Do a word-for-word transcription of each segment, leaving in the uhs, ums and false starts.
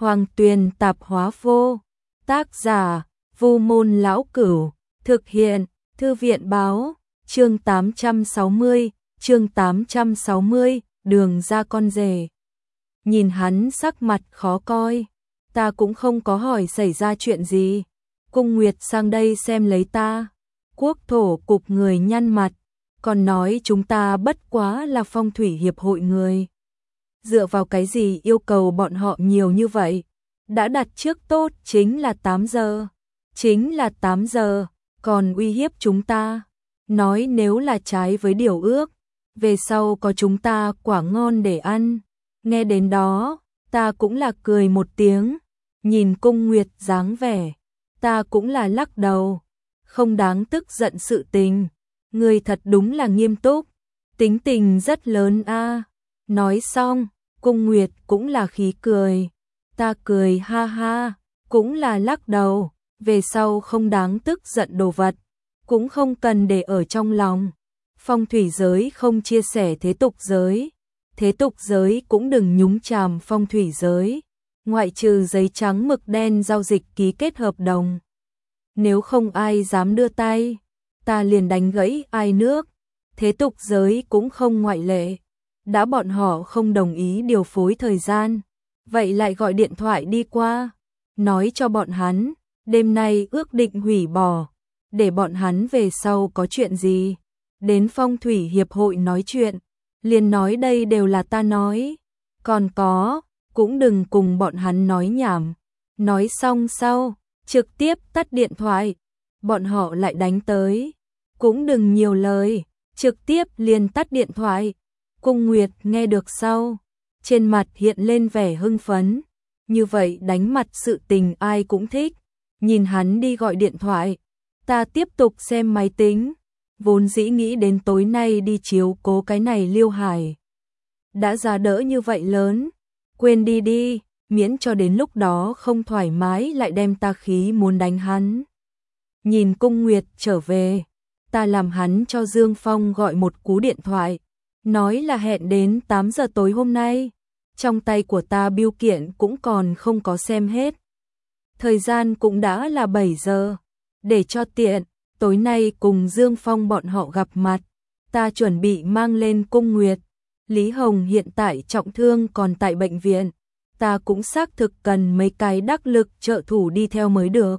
Hoàng Tuyền Tạp Hóa Vô. Tác giả: Vu Môn Lão Cửu. Thực hiện: Thư viện báo. Chương tám trăm sáu mươi, chương tám trăm sáu mươi, đường ra con rể. Nhìn hắn sắc mặt khó coi, ta cũng không có hỏi xảy ra chuyện gì. Cung Nguyệt sang đây xem lấy ta. Quốc thổ cục người nhăn mặt, còn nói chúng ta bất quá là phong thủy hiệp hội người. Dựa vào cái gì yêu cầu bọn họ nhiều như vậy? Đã đặt trước tốt chính là tám giờ. Chính là tám giờ, còn uy hiếp chúng ta. Nói nếu là trái với điều ước, về sau có chúng ta quả ngon để ăn. Nghe đến đó, ta cũng là cười một tiếng. Nhìn Cung Nguyệt dáng vẻ, ta cũng là lắc đầu. Không đáng tức giận sự tình. Người thật đúng là nghiêm túc, tính tình rất lớn a. Nói xong, Cung Nguyệt cũng là khí cười. Ta cười ha ha, cũng là lắc đầu. Về sau không đáng tức giận đồ vật, cũng không cần để ở trong lòng. Phong thủy giới không chia sẻ thế tục giới, thế tục giới cũng đừng nhúng chàm phong thủy giới, ngoại trừ giấy trắng mực đen giao dịch ký kết hợp đồng. Nếu không ai dám đưa tay, ta liền đánh gãy ai nước. Thế tục giới cũng không ngoại lệ. Đã bọn họ không đồng ý điều phối thời gian, vậy lại gọi điện thoại đi qua, nói cho bọn hắn đêm nay ước định hủy bỏ, để bọn hắn về sau có chuyện gì đến phong thủy hiệp hội nói chuyện, liền nói đây đều là ta nói. Còn có, cũng đừng cùng bọn hắn nói nhảm. Nói xong sau, trực tiếp tắt điện thoại. Bọn họ lại đánh tới, cũng đừng nhiều lời, trực tiếp liền tắt điện thoại. Cung Nguyệt nghe được sau, trên mặt hiện lên vẻ hưng phấn. Như vậy đánh mặt sự tình ai cũng thích. Nhìn hắn đi gọi điện thoại, ta tiếp tục xem máy tính. Vốn dĩ nghĩ đến tối nay đi chiếu cố cái này Liêu Hải. Đã ra đỡ như vậy lớn, quên đi đi, miễn cho đến lúc đó không thoải mái lại đem ta khí muốn đánh hắn. Nhìn Cung Nguyệt trở về, ta làm hắn cho Dương Phong gọi một cú điện thoại, nói là hẹn đến tám giờ tối hôm nay. Trong tay của ta bưu kiện cũng còn không có xem hết. Thời gian cũng đã là bảy giờ, để cho tiện, tối nay cùng Dương Phong bọn họ gặp mặt, ta chuẩn bị mang lên Cung Nguyệt. Lý Hồng hiện tại trọng thương còn tại bệnh viện, ta cũng xác thực cần mấy cái đắc lực trợ thủ đi theo mới được.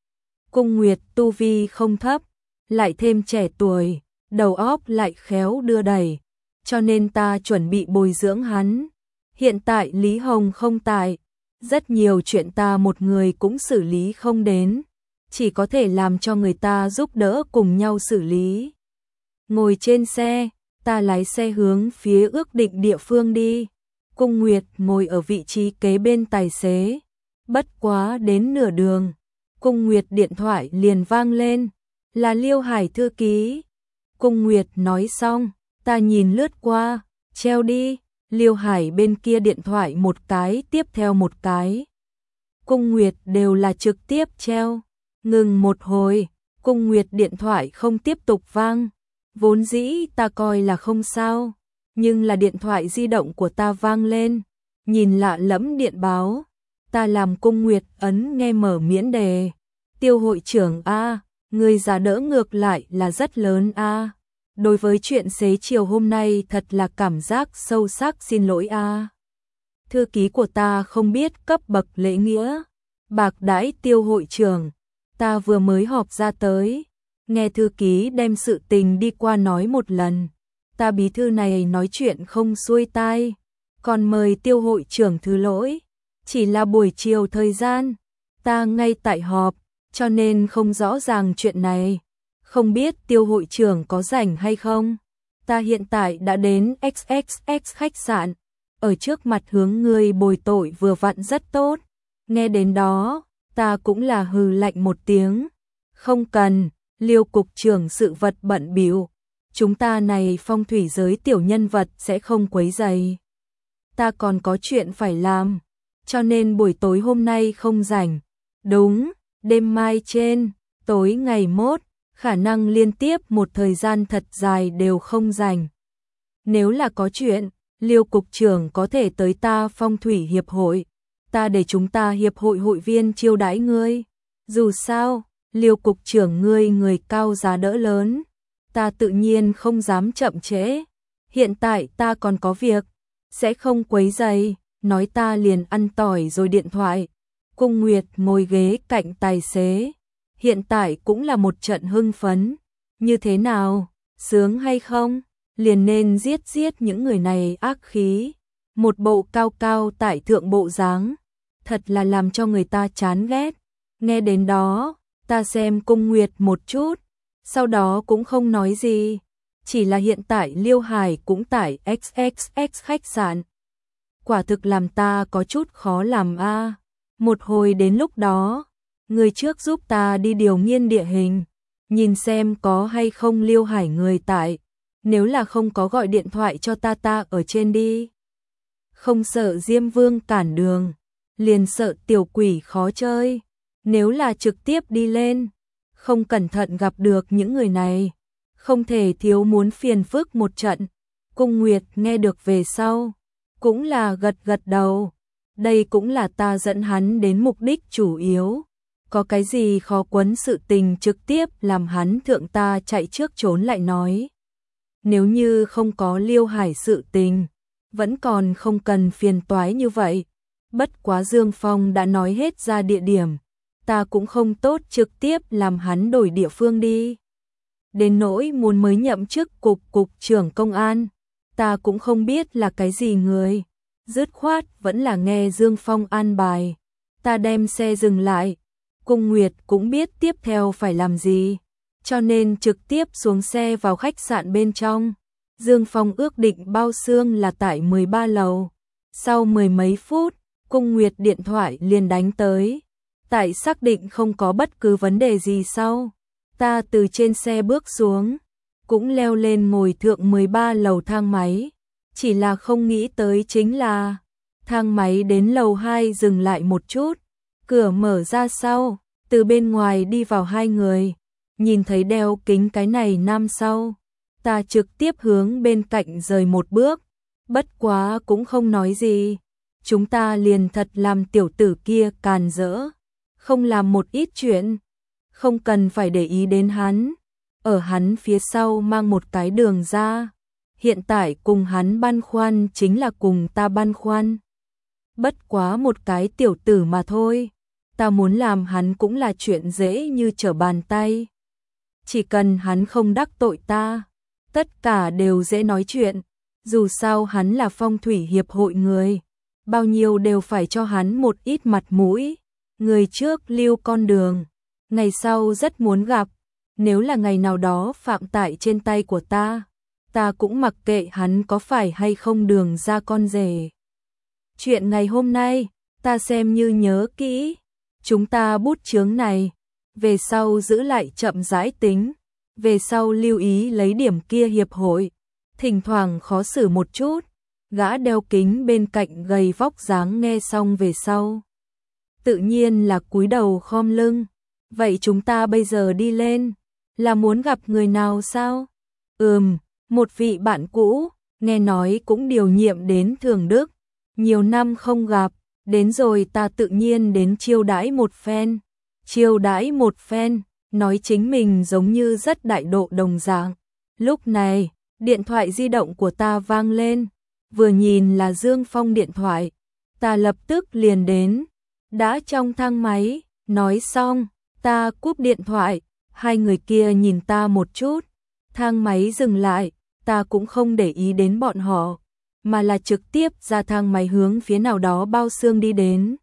Cung Nguyệt tu vi không thấp, lại thêm trẻ tuổi, đầu óc lại khéo đưa đẩy, cho nên ta chuẩn bị bồi dưỡng hắn. Hiện tại Lý Hồng không tại, rất nhiều chuyện ta một người cũng xử lý không đến, chỉ có thể làm cho người ta giúp đỡ cùng nhau xử lý. Ngồi trên xe, ta lái xe hướng phía ước định địa phương đi. Cung Nguyệt ngồi ở vị trí kế bên tài xế. Bất quá đến nửa đường, Cung Nguyệt điện thoại liền vang lên, là Liêu Hải thư ký. Cung Nguyệt nói xong, ta nhìn lướt qua, treo đi. Liêu Hải bên kia điện thoại một cái tiếp theo một cái. Cung Nguyệt đều là trực tiếp treo. Ngừng một hồi, Cung Nguyệt điện thoại không tiếp tục vang. Vốn dĩ ta coi là không sao, nhưng là điện thoại di động của ta vang lên. Nhìn lạ lẫm điện báo, ta làm Cung Nguyệt ấn nghe mở miễn đề. Tiêu hội trưởng a, người giả đỡ ngược lại là rất lớn a. Đối với chuyện xế chiều hôm nay thật là cảm giác sâu sắc xin lỗi a. Thư ký của ta không biết cấp bậc lễ nghĩa, bạc đãi Tiêu hội trưởng. Ta vừa mới họp ra tới, nghe thư ký đem sự tình đi qua nói một lần. Ta bí thư này nói chuyện không xuôi tai, còn mời Tiêu hội trưởng thứ lỗi. Chỉ là buổi chiều thời gian, ta ngay tại họp, cho nên không rõ ràng chuyện này. Không biết Tiêu hội trưởng có rảnh hay không? Ta hiện tại đã đến ích ích ích khách sạn, ở trước mặt hướng người bồi tội vừa vặn rất tốt. Nghe đến đó, ta cũng là hừ lạnh một tiếng. Không cần, Liêu cục trưởng sự vật bận bịu, chúng ta này phong thủy giới tiểu nhân vật sẽ không quấy rầy. Ta còn có chuyện phải làm, cho nên buổi tối hôm nay không rảnh. Đúng, đêm mai trên, tối ngày mốt, khả năng liên tiếp một thời gian thật dài đều không rảnh. Nếu là có chuyện, Liêu cục trưởng có thể tới ta phong thủy hiệp hội. ta để chúng ta hiệp hội hội viên chiêu đãi ngươi. Dù sao, Liêu cục trưởng ngươi người cao giá đỡ lớn, ta tự nhiên không dám chậm trễ. Hiện tại ta còn có việc, sẽ không quấy rầy, nói ta liền ăn tỏi rồi điện thoại. Cung Nguyệt ngồi ghế cạnh tài xế, hiện tại cũng là một trận hưng phấn. Như thế nào, sướng hay không? Liền nên giết giết những người này ác khí. Một bộ cao cao tại thượng bộ dáng, thật là làm cho người ta chán ghét. Nghe đến đó, ta xem Cung Nguyệt một chút, sau đó cũng không nói gì. Chỉ là hiện tại Liêu Hải cũng tại ích ích ích khách sạn. Quả thực làm ta có chút khó làm a. À. Một hồi đến lúc đó, người trước giúp ta đi điều nghiên địa hình, nhìn xem có hay không Liêu Hải người tại. Nếu là không có gọi điện thoại cho ta ta ở trên đi. Không sợ Diêm Vương cản đường, liền sợ tiểu quỷ khó chơi. Nếu là trực tiếp đi lên, không cẩn thận gặp được những người này, không thể thiếu muốn phiền phức một trận. Cung Nguyệt nghe được về sau, cũng là gật gật đầu. Đây cũng là ta dẫn hắn đến mục đích chủ yếu. Có cái gì khó quấn sự tình trực tiếp làm hắn thượng ta chạy trước trốn lại nói. Nếu như không có Liêu Hải sự tình, vẫn còn không cần phiền toái như vậy. Bất quá Dương Phong đã nói hết ra địa điểm, ta cũng không tốt trực tiếp làm hắn đổi địa phương đi. Đến nỗi muốn mới nhậm chức cục cục trưởng công an, ta cũng không biết là cái gì người. Dứt khoát vẫn là nghe Dương Phong an bài. Ta đem xe dừng lại, Cung Nguyệt cũng biết tiếp theo phải làm gì, cho nên trực tiếp xuống xe vào khách sạn bên trong. Dương Phong ước định bao xương là tại mười ba lầu. Sau mười mấy phút, Cung Nguyệt điện thoại liền đánh tới. Tại xác định không có bất cứ vấn đề gì sau, ta từ trên xe bước xuống, cũng leo lên ngồi thượng mười ba lầu thang máy. Chỉ là không nghĩ tới chính là, thang máy đến lầu hai dừng lại một chút, cửa mở ra sau, từ bên ngoài đi vào hai người. Nhìn thấy đeo kính cái này nam sau, ta trực tiếp hướng bên cạnh rời một bước, bất quá cũng không nói gì. Chúng ta liền thật làm tiểu tử kia càn rỡ, không làm một ít chuyện, không cần phải để ý đến hắn. Ở hắn phía sau mang một cái đường ra, hiện tại cùng hắn băn khoăn chính là cùng ta băn khoăn. Bất quá một cái tiểu tử mà thôi, ta muốn làm hắn cũng là chuyện dễ như trở bàn tay. Chỉ cần hắn không đắc tội ta, tất cả đều dễ nói chuyện. Dù sao hắn là phong thủy hiệp hội người, bao nhiêu đều phải cho hắn một ít mặt mũi. Người trước lưu con đường, ngày sau rất muốn gặp. Nếu là ngày nào đó phạm tại trên tay của ta, ta cũng mặc kệ hắn có phải hay không đường ra con rể. Chuyện ngày hôm nay, ta xem như nhớ kỹ. Chúng ta bút chướng này, về sau giữ lại chậm rãi tính. Về sau lưu ý lấy điểm kia hiệp hội, thỉnh thoảng khó xử một chút. Gã đeo kính bên cạnh gầy vóc dáng nghe xong về sau, tự nhiên là cúi đầu khom lưng. Vậy chúng ta bây giờ đi lên, là muốn gặp người nào sao? Ừm, một vị bạn cũ, nghe nói cũng điều nhiệm đến Thường Đức, nhiều năm không gặp, đến rồi ta tự nhiên đến chiêu đãi một phen. Chiêu đãi một phen, nói chính mình giống như rất đại độ đồng dạng. Lúc này, điện thoại di động của ta vang lên, vừa nhìn là Dương Phong điện thoại, ta lập tức liền đến. Đã trong thang máy, nói xong, ta cúp điện thoại, hai người kia nhìn ta một chút, thang máy dừng lại, ta cũng không để ý đến bọn họ, mà là trực tiếp ra thang máy hướng phía nào đó bao xương đi đến.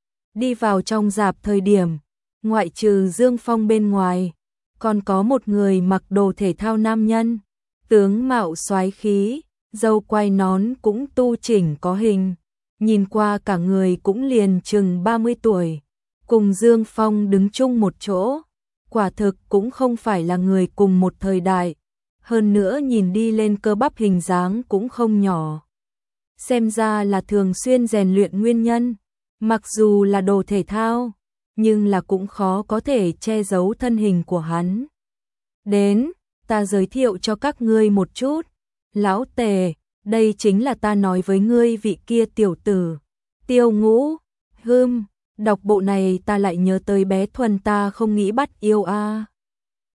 Đi vào trong rạp thời điểm, ngoại trừ Dương Phong bên ngoài, còn có một người mặc đồ thể thao nam nhân, tướng mạo soái khí, râu quai nón cũng tu chỉnh có hình, nhìn qua cả người cũng liền chừng ba mươi tuổi, cùng Dương Phong đứng chung một chỗ, quả thực cũng không phải là người cùng một thời đại, hơn nữa nhìn đi lên cơ bắp hình dáng cũng không nhỏ. Xem ra là thường xuyên rèn luyện nguyên nhân, mặc dù là đồ thể thao, nhưng là cũng khó có thể che giấu thân hình của hắn. Đến, ta giới thiệu cho các ngươi một chút. Lão Tề, đây chính là ta nói với ngươi vị kia tiểu tử, Tiêu Ngũ. Hưm, đọc bộ này ta lại nhớ tới bé Thuần ta không nghĩ bắt yêu a.